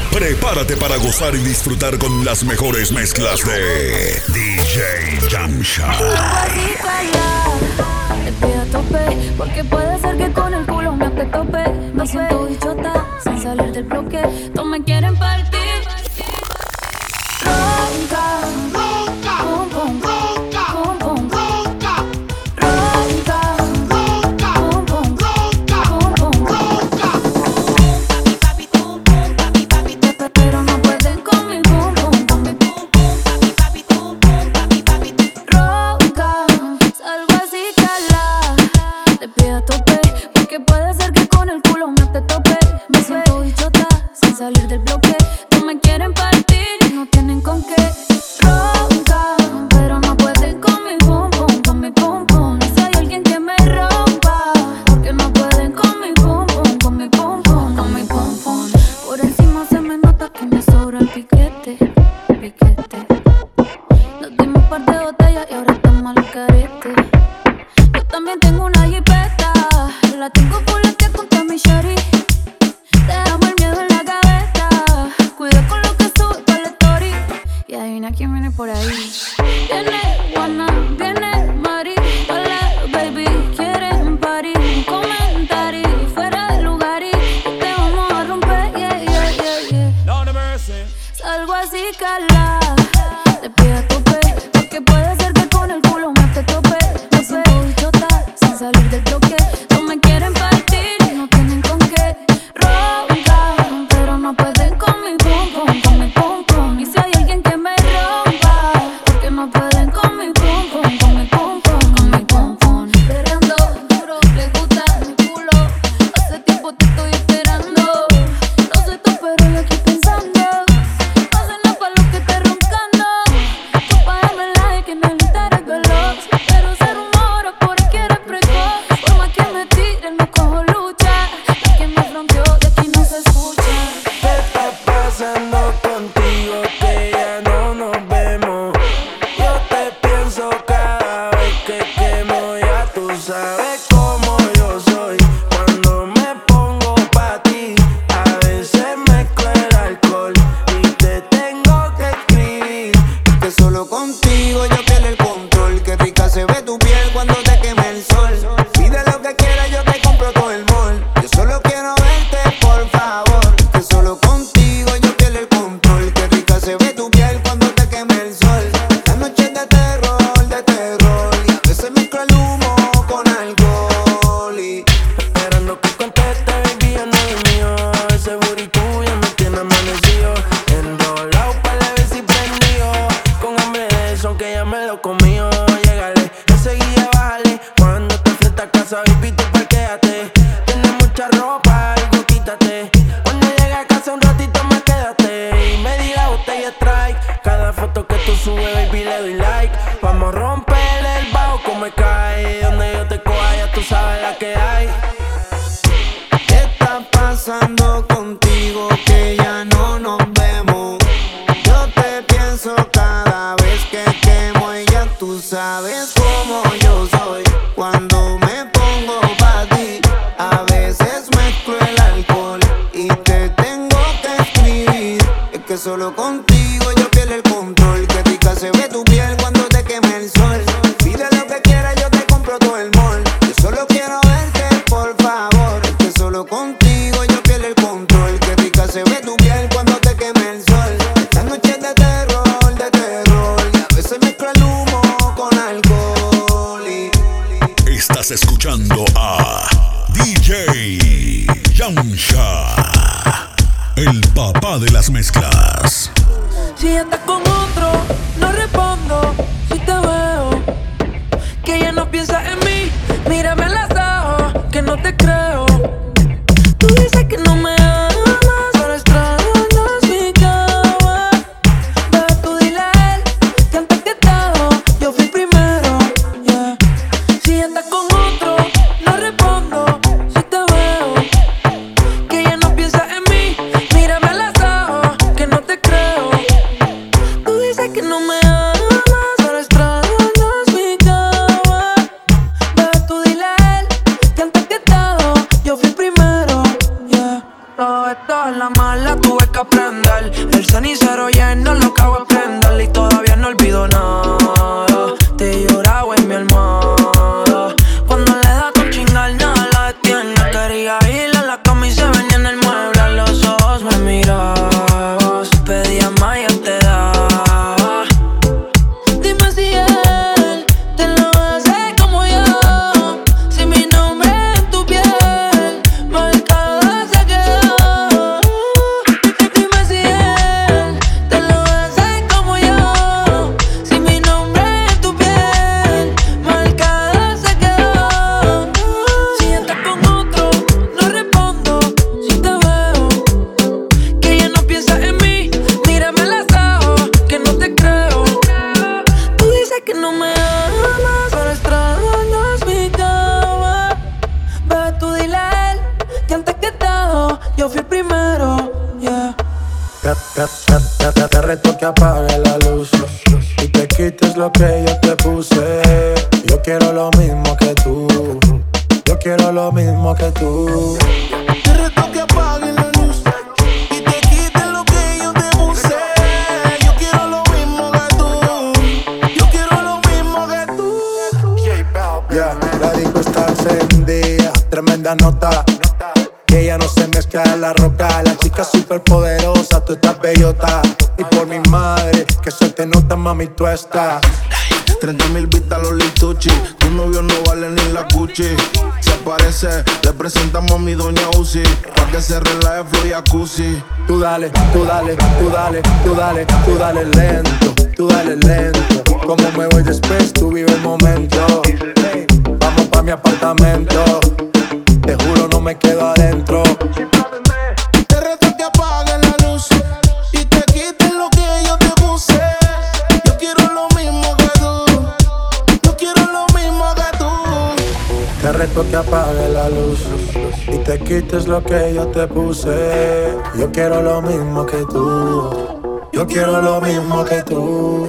Prepárate para gozar y disfrutar con las mejores mezclas de DJ Yamcha. Te pido a tope, porque puede ser que con el culo me te tope. Me siento bichota, sin salir del bloque. Todos me quieren partir. Ronca, ronca, pum pum, ronca, pum pum, ronca, ronca, ronca, pum pum, ronca, pum pum, ronca. Papi, pum pum, papi, pero no pueden con mi pum pum, con mi pum pum, papi, pum pum, papi, ronca. Salgo así cala, te pido a tope, porque puede ser que con el culo me te tope. Me siento bichota, sin salir del bloque. No me quieren partir y no tienen con qué. Ronca, pero no pueden con mi pum pum, con mi pum pum. Si hay alguien que me rompa, porque no pueden con mi pum pum, con mi pum pum, con mi pum pum. Por encima se me nota que me sobra el piquete, piquete. Nos dimos un par de botellas y ahora estamos al carete. Yo también tengo una jipeta, la tengo full que contra mi shari. Dejamos el miedo en la gaveta, cuida con lo que sube para la story. Y adivina quién viene por ahí. Viene Juana, viene Mari, hola baby, quieren party. Un comentario fuera de lugar y te vamos a romper, yeah, yeah, yeah, yeah. Lord have mercy. Salgo así cala, te pido a tope, porque puede ser que con el culo me te tope. Me siento bichota, sin salir del bloque. No me quieren partir y no tienen con qué. Ronca, pero no pueden con mi pum pum, con mi pum pum. Y si hay alguien que me rompa, porque no pueden con mi pum pum, con mi pum pum, con mi pum pum. Perreando duro, les gusta mi culo. Hace tiempo te estoy esperando. No soy tú, pero yo aquí pensando. No sé nada pa' lo que estés roncando. Tú págame like en el Instagram veloz. Pero se rumora por aquí eres precoz. Por más que me tiren, no cojo lucha. La que me rompió de aquí no se escucha. ¿Qué está pasando contigo que ya no nos vemos? Yo te pienso cada vez que quemo, ya tú sabes cómo yo soy. Cuando me pongo pa' ti, a veces mezclo el alcohol y te tengo que escribir. Que solo contigo yo quiero el control. Qué rica se ve tu piel cuando te queme el sol. Pide lo que quieras, yo te compro todo el mall. Yo solo quiero verte, por favor. Que solo contigo yo quiero el control. Qué rica se ve tu piel cuando te queme el sol. La noche es de terror, de terror. Y a veces mezclo el humo con alcohol. Y esperando que conteste, baby, ya no es mío. Ese booty tuyo me tiene amanecido. Enrolado pa' la vez y prendido. Con hambre de eso, aunque ya me lo comió. Llegale, enseguida bájale. Cuando te enfrentas a casa, baby, tú parquéate. Tienes mucha ropa, algo quítate. Cuando llegue a casa un ratito más quédate. Y me di la botella strike. Cada foto que tú subes, baby, le doy like. Vamos a romper el bajo como me cae. Donde yo te coja, ya tú sabes la que hay. ¿Qué está pasando contigo que ya no nos vemos? Yo te pienso cada vez que quemo y ya tú sabes cómo yo soy. Cuando me pongo pa' ti, a veces mezclo el alcohol y te tengo que escribir. Es que solo contigo yo quiero el control. Qué rica se ve tu piel cuando te queme el sol. Pide lo que quieras, yo te compro todo el mall. Yo solo quiero verte, por favor. Es que solo contigo yo quiero el control. Qué rica se ve tu piel cuando te queme el sol. Esta noche es de terror, de terror. Y a veces mezclo el humo con alcohol. Estás escuchando a DJ Yamcha, el papá de las mezclas. Si estás con otro, no respondo. Si te veo, que ya no piensas en mí. Mírame a los ojos, que no te creo. Tú dices que no me amas, solo extrañas mi cama. Bebé, tú dile a él que antes que todo yo fui primero, yeah. Si estás con otro, no respondo. Si te veo, que ya no piensas en mí. Mírame a los ojos, que no te creo. Tú dices que no me amas, solo extrañas mi cama. Bebé, tú dile a él tuve que aprender. El cenicero lleno lo que hago es prenderle y todavía no olvido nada. Te he llorado en mi almohada. Cuando le da con chingar nada la detiene. Quería ir a la cama y se venía en el mueble. A los ojos me mirabas, pedía más y yo te daba. Dime si él te lo hace como yo. Si mi nombre en tu piel marcado se quedó. Dime si él te lo hace como yo. Si mi nombre en tu piel marcado se quedó. Si estás con otro, no respondo. Si te veo, que ya no piensas en mí. Mírame los ojos, que no te creo. Tú dices que no me amas, pero extrañas mi cama. Ve, tú dile a él que antes que todo yo fui primero, yeah. Te reto que apague la luz y te quites lo que yo te puse. Yo quiero lo mismo que tú. Yo quiero lo mismo que tú. Te reto que apague la luz y te quites lo que yo te puse. Yo quiero lo mismo que tú. Yo quiero lo mismo que tú. Yeah, la disco está encendida, tremenda nota. Que ella no se mezcla en la roca. La chica súper poderosa, tú estás bellota. Y por mi madre, que se te nota, mami, tú estás. 30,000 vistas los lituchi. Tu novio no vale ni la Gucci. Se aparece, le presentamos a mi doña Uzi. Pa' que se relaje flow y jacuzzi. Tú dale, tú dale, tú dale, tú dale, tú dale lento, tú dale lento. Como me voy después, tú vive el momento. Vamos pa' mi apartamento. Te juro no me quedo adentro. Te reto que apague la luz y te quites lo que yo te puse. Yo quiero lo mismo que tú. Yo quiero lo mismo que tú. Te reto que apague la luz y te quites lo que yo te puse. Yo quiero lo mismo que tú. Yo quiero lo mismo que tú.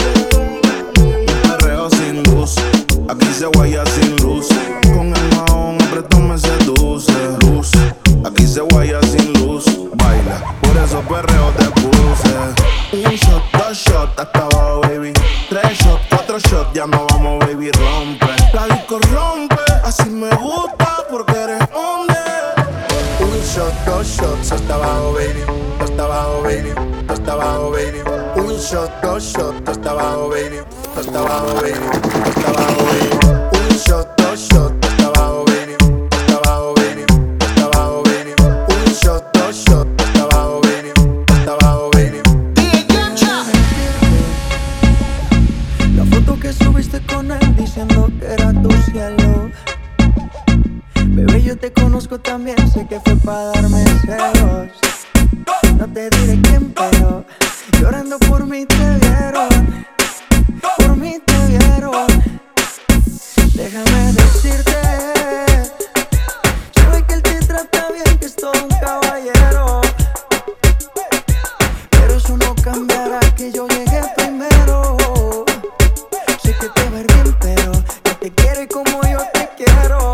Perreo sin luz, aquí se guaya sin luz. Con el mahón apretón me seduce. Luz, aquí se guaya sin luz. Baila, por eso perreo te puse. Un shot, dos shots, hasta abajo, baby. 3 shots, 4 shots, ya no vamos, baby, rompe. La disco rompe, así me gusta porque eres hombre. Un shot, dos shots, hasta abajo, baby. Hasta abajo, baby. Hasta abajo, baby. Un shot, dos shots, hasta abajo, baby. Hasta abajo, baby. Hasta abajo, baby. Un shot, dos shots, hasta abajo, baby. Hasta abajo, baby. Hasta abajo, baby. Un shot, dos shots, hasta abajo, baby. Hasta abajo, baby. La foto que subiste con él diciendo que era tu cielo. Bebé, yo te conozco también, sé que fue para darme celos. No te diré quién, pero llorando por mí te vieron. Por mí te vieron. Déjame decirte, sabe que él te trata bien, que es todo un caballero. Pero eso no cambiará que yo llegué primero. Sé que te va a ir bien, pero no te quiere como yo te quiero.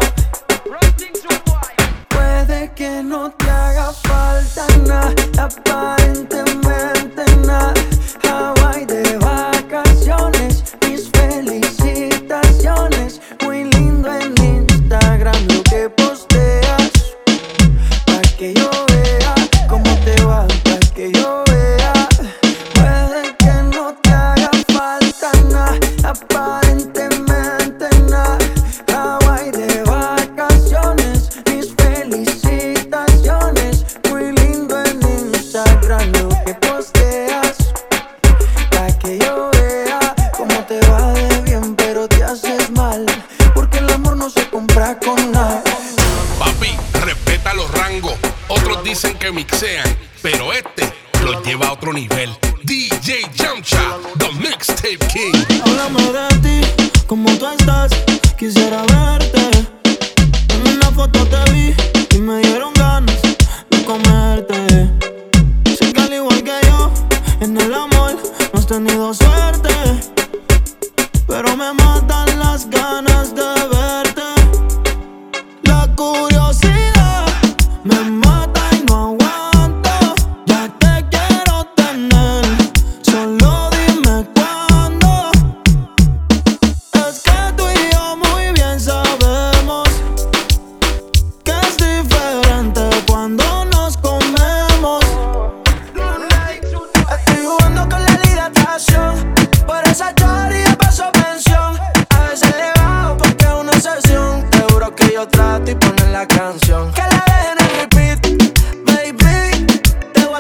Puede que no te haga falta nada, aparentemente nada. Hawaii de vacaciones, mis felicitaciones. Muy lindo en Instagram lo que posteas. Pa' que yo vea cómo te va, pa' que yo vea. Puede que no te haga falta nada, aparentemente nada. Hawaii de vacaciones, mis felicitaciones. Muy lindo en Instagram lo que posteas. Pa' que yo vea cómo te va de bien, pero te haces mal. Porque el amor no se compra con nada. Papi, respeta los rangos. Otros dicen que mixean, pero este lo lleva a otro nivel. DJ Yamcha, the Mixtape King. Háblame de ti, cómo tú estás, quisiera verte. En una foto te vi y me dieron ganas de comerte. Sé que al igual que yo, en el amor no has tenido suerte, pero me matan las ganas de verte. La curiosidad me mata y no aguanto. Ya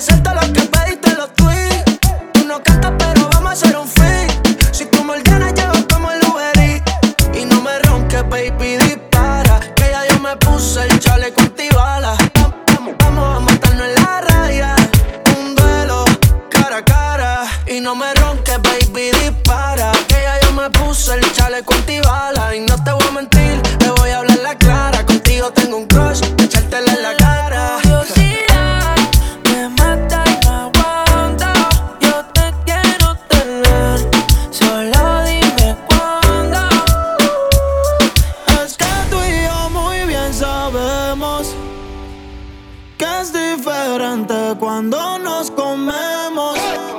hacer todo lo que pediste los tweets. Tú no cantas pero vamos a hacer un feat. Si tú me ordenas llevo como el Uber Eats. Y no me ronques baby dispara, que ya yo me puse el chaleco antibala. Vamos a matarnos en la raya, un duelo cara a cara. Y no me ronques baby dispara, que ya yo me puse el chaleco antibala. Y no te voy a mentir, te voy a hablar la clara. Contigo tengo un crush, echártela en la cara. Curiosidad me mata y no aguanta. Yo te quiero tener, solo dime cuándo. Es que tú y yo muy bien sabemos que es diferente cuando nos comemos.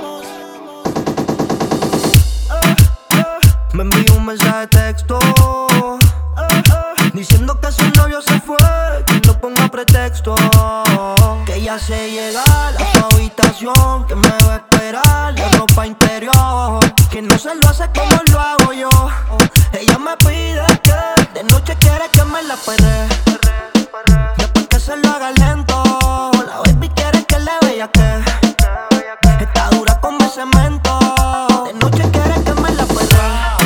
Me envió un mensaje de texto diciendo que su novio se fue, que no ponga pretexto. Que ya se llega a su habitación, que me va a esperar de ropa interior. Que no se lo hace como lo hago yo. Ella me pide que de noche quiere que me la perre. Después que se lo haga lento, la baby quiere que le vea que está dura como cemento. De noche quiere que me la perre.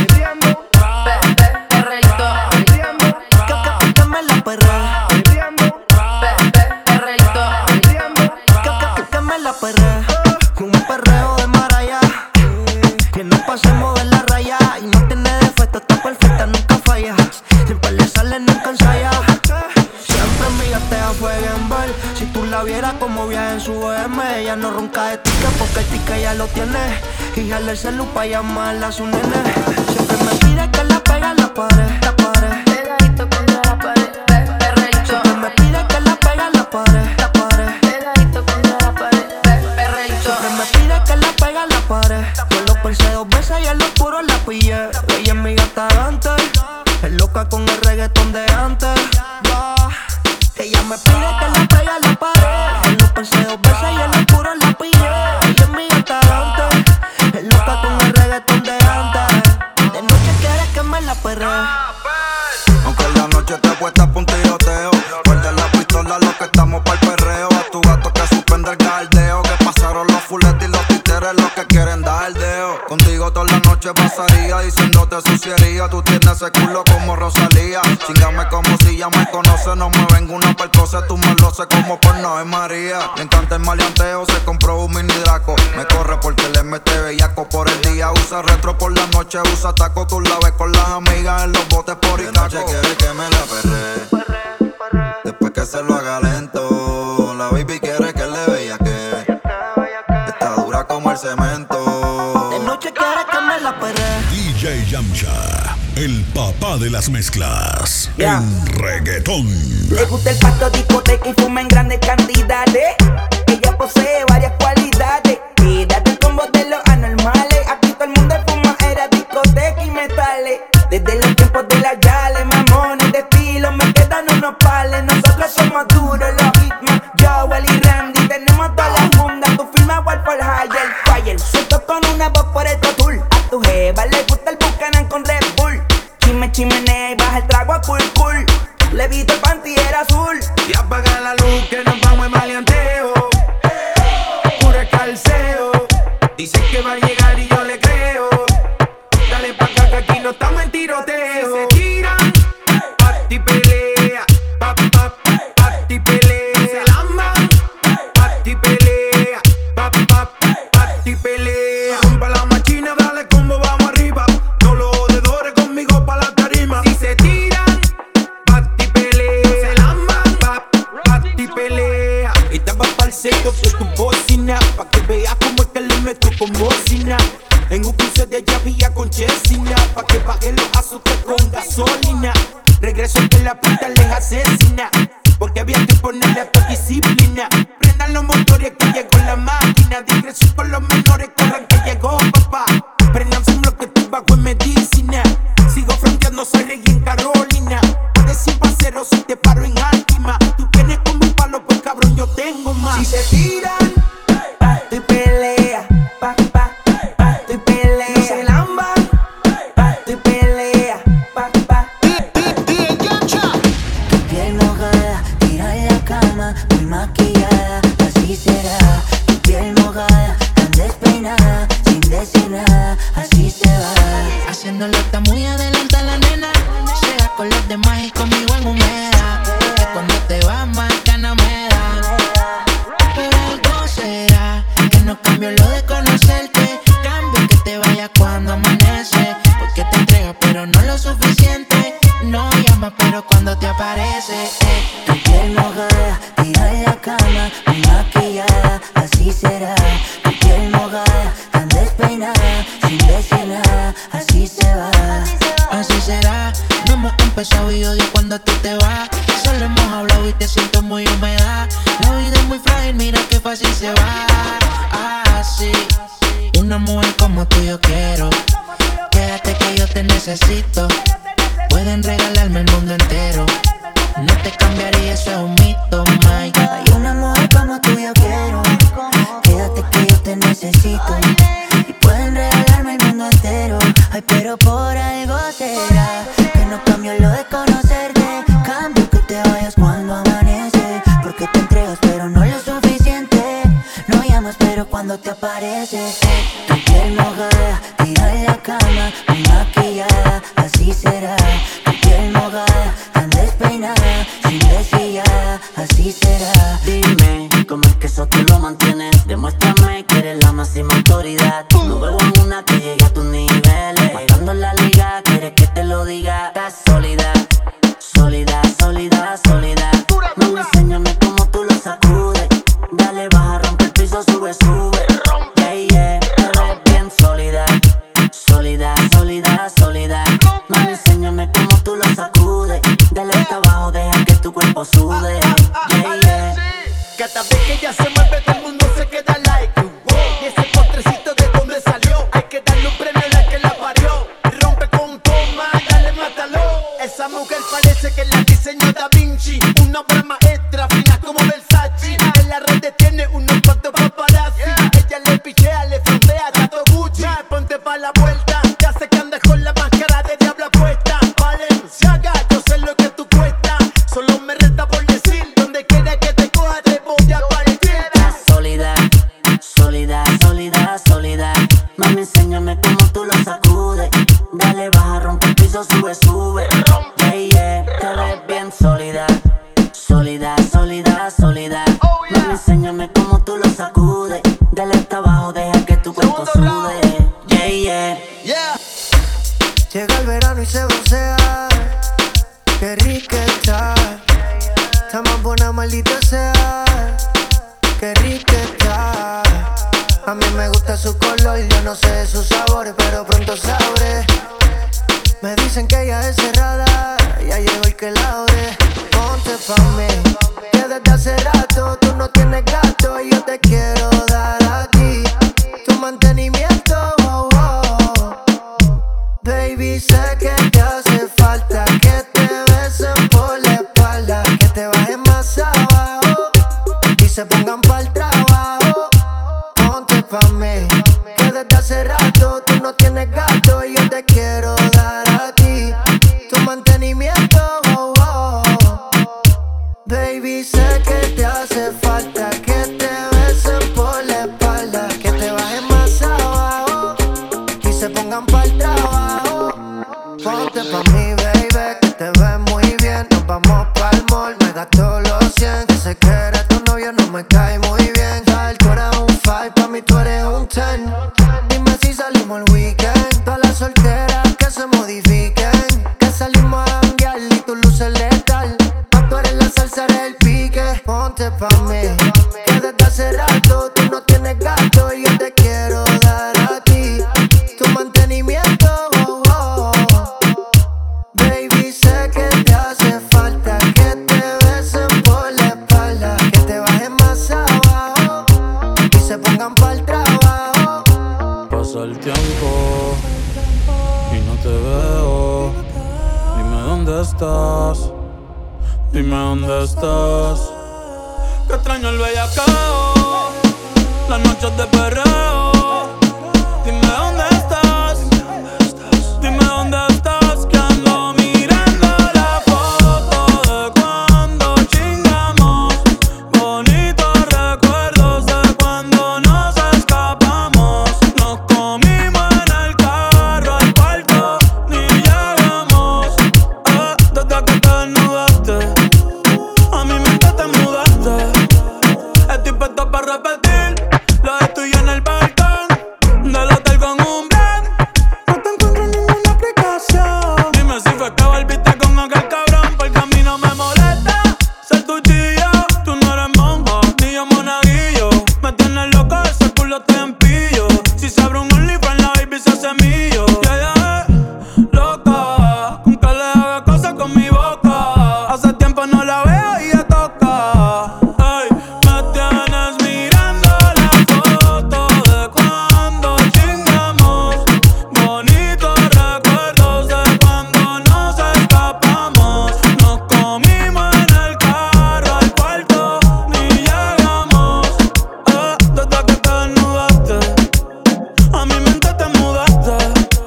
Que me la perre. Que me la perre. Un perreo de maraya, que no pasemos de la raya. Y no tiene defecto, está perfecta, nunca falla. Siempre le sale, nunca ensaya. Siempre mi gatea fue gamble. Si tú la vieras como viaja en su BM. Ella no ronca de tica porque el tica ya lo tiene. Y jale el celu pa' llamarla a su nene. Siempre me pide que la pegue a la pared, la pared. Pegadito contra la pared, perreíto. Siempre me pide que la pegue a la pared, la pared. Pegadito contra la pared, perreíto. Siempre me pide que la pegue a la pared. Yo lo pensé 2 veces y en lo oscuro la pillé. Ella es mi gata antes, es loca con el reggaetón de antes. Ella me pide que la pegue a la pared. Yo lo pensé 2 veces y en lo oscuro la pillé. Ella es mi gata antes, es loca con el reggaetón de antes. De noche quiere que me la perre. Aunque en la noche te puestas pa' un tiroteo, guarda la pistola, lo que estamos pa'l perreo. A tu gato que suspende el galdeo, que pasaron los fuletes y los títeres, los que quieren dar el deo. Contigo toda la noche pasaría diciéndote suciería. Tú tienes ese culo como Rosalía. Chingame como si ya me conoces, no me vengo una percose, tú me lo sé como por no es María. Le encanta el maleanteo, se compró un mini Draco. Me corre porque le mete bellaco por el día. Usa retro por la noche, usa taco. Tú la ves con las amigas en los botes por Itaco. Quiere que me la perre, después que se lo haga lento. La baby quiere que le vea que está dura como el cemento. De noche quiere que me la perre. DJ Yamcha, el papá de las mezclas Ya. en reggaetón. Le gusta el pasto, discoteca y fuma en grandes cantidades. Ella posee varias cualidades. Tírate el combo de los anormales. Aquí todo el mundo fuma, era discoteca y metales. Desde los tiempos de la Yale, mamones de estilo, me quedan unos pales. Nosotros somos duros, los Hitman, Joel y Randy. Tenemos todas las fundas, tu firma Walford Higher Fire. Suelto con una voz por el tour. A tu jeva le gusta el Buchanan con Red Bull. Chimenea y baja el trago a cool. Le vito el panty era azul. Y apaga la luz que nos vamos en maleanteo. Puro calceo. Dicen que va a llegar y yo le creo. Dale pa' acá que aquí no estamos en tiroteo. Se tiran, pati pelea. Pati pelea. Se lamban, pati pelea. Pati pelea. Rompa la máquina, dale combo, vamos arriba. Todos los jodedores conmigo pa' la tarima. Si se tiran, pati pelea. Se lamban, pati pelea. Y te vas pa'l centro con tu bocina, pa' que veas cómo es que le meto con bocina. En un cruce de llavilla con chesina, pa' que baje los azotes con gasolina. Regreso que la puta les asesina, porque había que ponerle a tu disciplina. Prendan los motores que llegó la máquina. Discreción con los menores, corran que llegó papá. Prendan su bloque, estoy bajo en medicina. Sigo fronteando, soy rey en Carolina. Puedes sin pasero si te paro en Altima. Tú tienes como un palo, pues cabrón yo tengo más. Si se tiran, Pasto y pelea. Pasto y pelea. no se lamban. Pasto y pelea. Piel mojada, tira en la cama, muy maquillada, así será. Tu piel mojada, tan despeinada, sin decir nada, así se va. Haciéndolo está muy adelante la nena. Llega con los demás y conmigo en humedad. Que cuando te vas más ganas me da. Pero algo será que no cambio lo de conocerte. Cambio que te vayas cuando amanece. Porque te entregas pero no lo suficiente. No llamas pero cuando te aparece. Tu piel mojada, tira en la cama, muy maquillada, así será. Tu piel mojada, tan despeinada, sin decir nada, así se va. Así será, no hemos empezado y odio cuando tú te vas. Solo hemos hablado y te siento muy húmeda. La vida es muy frágil, mira qué fácil se va. Así, una mujer como tú yo quiero. Quédate que yo te necesito. Pueden regalarme el mundo entero. No te cambiaría, eso es un mito, Mike. Hay una mujer como tú yo quiero. Quédate que yo te necesito. Y pueden regalarme el mundo entero. Ay, pero por algo será que no cambio lo de conocerte. Cambio que te vayas cuando amanece. Porque te entregas pero no lo suficiente. No llamas pero cuando te apareces. Tu piel mojada, tira en la cama, muy maquillada, así será. Tu piel mojada, tan despeinada, sin decir ya, así será. Dime, ¿cómo es que eso tú lo mantienes? Demuéstrame que eres la máxima autoridad. No veo a una que llegue a tus niveles. Matando la liga, quieres que te lo diga. Estás sólida, sólida, sólida, sólida. Mami, enséñame cómo tú lo sacudes. Dale, baja, rompe el piso, sube, sube. Yeah, yeah, te ves bien sólida. Sólida, sólida, sólida. Mami, enséñame cómo tú lo sacudes. Dale hasta abajo, deja que tu cuerpo sude. Yeah, yeah. Cada vez que ella se mueve, todo el mundo se queda like. Y ese postrecito de dónde salió. Hay que darle un premio a la que la parió. Rompe con toma, dale, mátalo. Esa mujer parece que la diseñó Da Vinci. Una obra maestra, fina como Versace. En la red tiene unos cuantos paparazzi. Ella le pichea, le frontea, tato Gucci. Ponte pa' la vuelta, ya sé que andas con la máscara de diabla puesta. Valenciaga, yo sé lo que tú cuestas. Solo me resta por decir, donde quiera que te coja te voy a partir. Sólida, sólida, sólida, sólida. Mami, enséñame cómo tú lo sacudes. Dale, baja, rompe el piso, sube, sube. Yeah, yeah, te ves bien sólida. Sólida, sólida, sólida. Mami, enséñame cómo tú lo sacudes. Dale hasta abajo, deja que tu cuerpo sude. Yeah, yeah. Llega el verano y se broncea. Qué rica está. Está más buena, maldita sea. Qué rica está. A mí me gusta su color, yo no sé de sus sabores, pero pronto sabré. Me dicen que ella es cerrada, ya llegó el que la abre. Ponte pa' mí, que desde hace rato tú no tienes gasto y yo te quiero dar a ti tu mantenimiento. Oh, oh. Baby, sé que te hace falta que te besen por la espalda, que te bajen más abajo y se pongan pa'l trabajo. Ponte pa' mí, que desde hace rato tú no tienes gasto y yo te quiero dar a ti tu mantenimiento. Oh, oh. Baby, sé que te hace falta que te besen por la espalda, que te bajen más abajo y se pongan pa'l trabajo. Ponte pa' mí, baby, que te ves muy bien. Nos vamos pa'l mall, me gasto los 100. Que sé que eres tu novio, no me cae muy bien. Tú eres un 5, pa' mí tú eres un 10. Dime si salimos el weekend. Todas las solteras que se modifiquen, que salimos a janguear y tu luz es letal. Pa' tú eres la salsa, eres el pique. Ponte pa' mí, que desde hace rato tú no tienes gasto y yo te quiero dar a ti tu mantenimiento. Oh, oh. Baby, sé que te hace falta que te besen por la espalda, que te bajen más abajo y se pongan pa'l trabajo. Pasa el tiempo y no te veo. Dime dónde estás, dime dónde estás. Que extraño el bellacao, las noches de perreo. Dime dónde estás, dime dónde estás. Que ando mirando la foto de cuando chingamos. Bonitos recuerdos de cuando culo te empillo. Si se abre un OnlyFans, la baby se hace millo. Yeah, loca, con que le haga cosas con mi boca. Hace tiempo no la veo y ya toca. Ey, me tienes mirando la foto de cuando chingamos. Bonitos recuerdos de cuando nos escapamos. Nos comimos en el carro al cuarto, ni llegamos. Desde que te desnudaste, a mi mente te mudaste.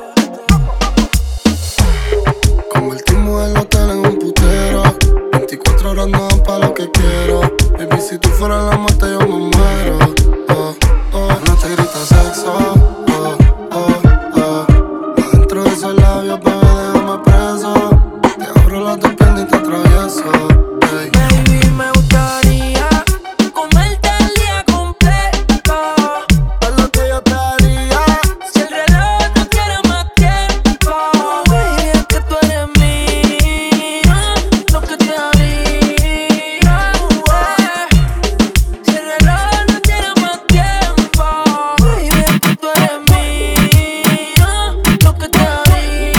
Convertimos el hotel en un putero. 24 horas no dan pa' lo que quiero. Baby, si tú fueras la muerte yo me muero. No te gritas sexo. Adentro de esos labios, bebé, déjame preso. Te abro las dos piernas y te atravieso. Hey. Baby, me gustaría comerte el día completo. Es lo que yo te haría. Si el reloj no quiere más tiempo, baby, es que tú eres mía. Lo que te haría, si el reloj no quiere más tiempo, baby, es que tú eres mía. Lo que te haría,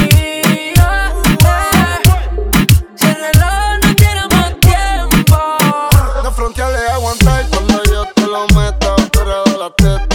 si el reloj no quiere más tiempo. No fronteales aguantar cuando yo te lo meto. Pero la teta.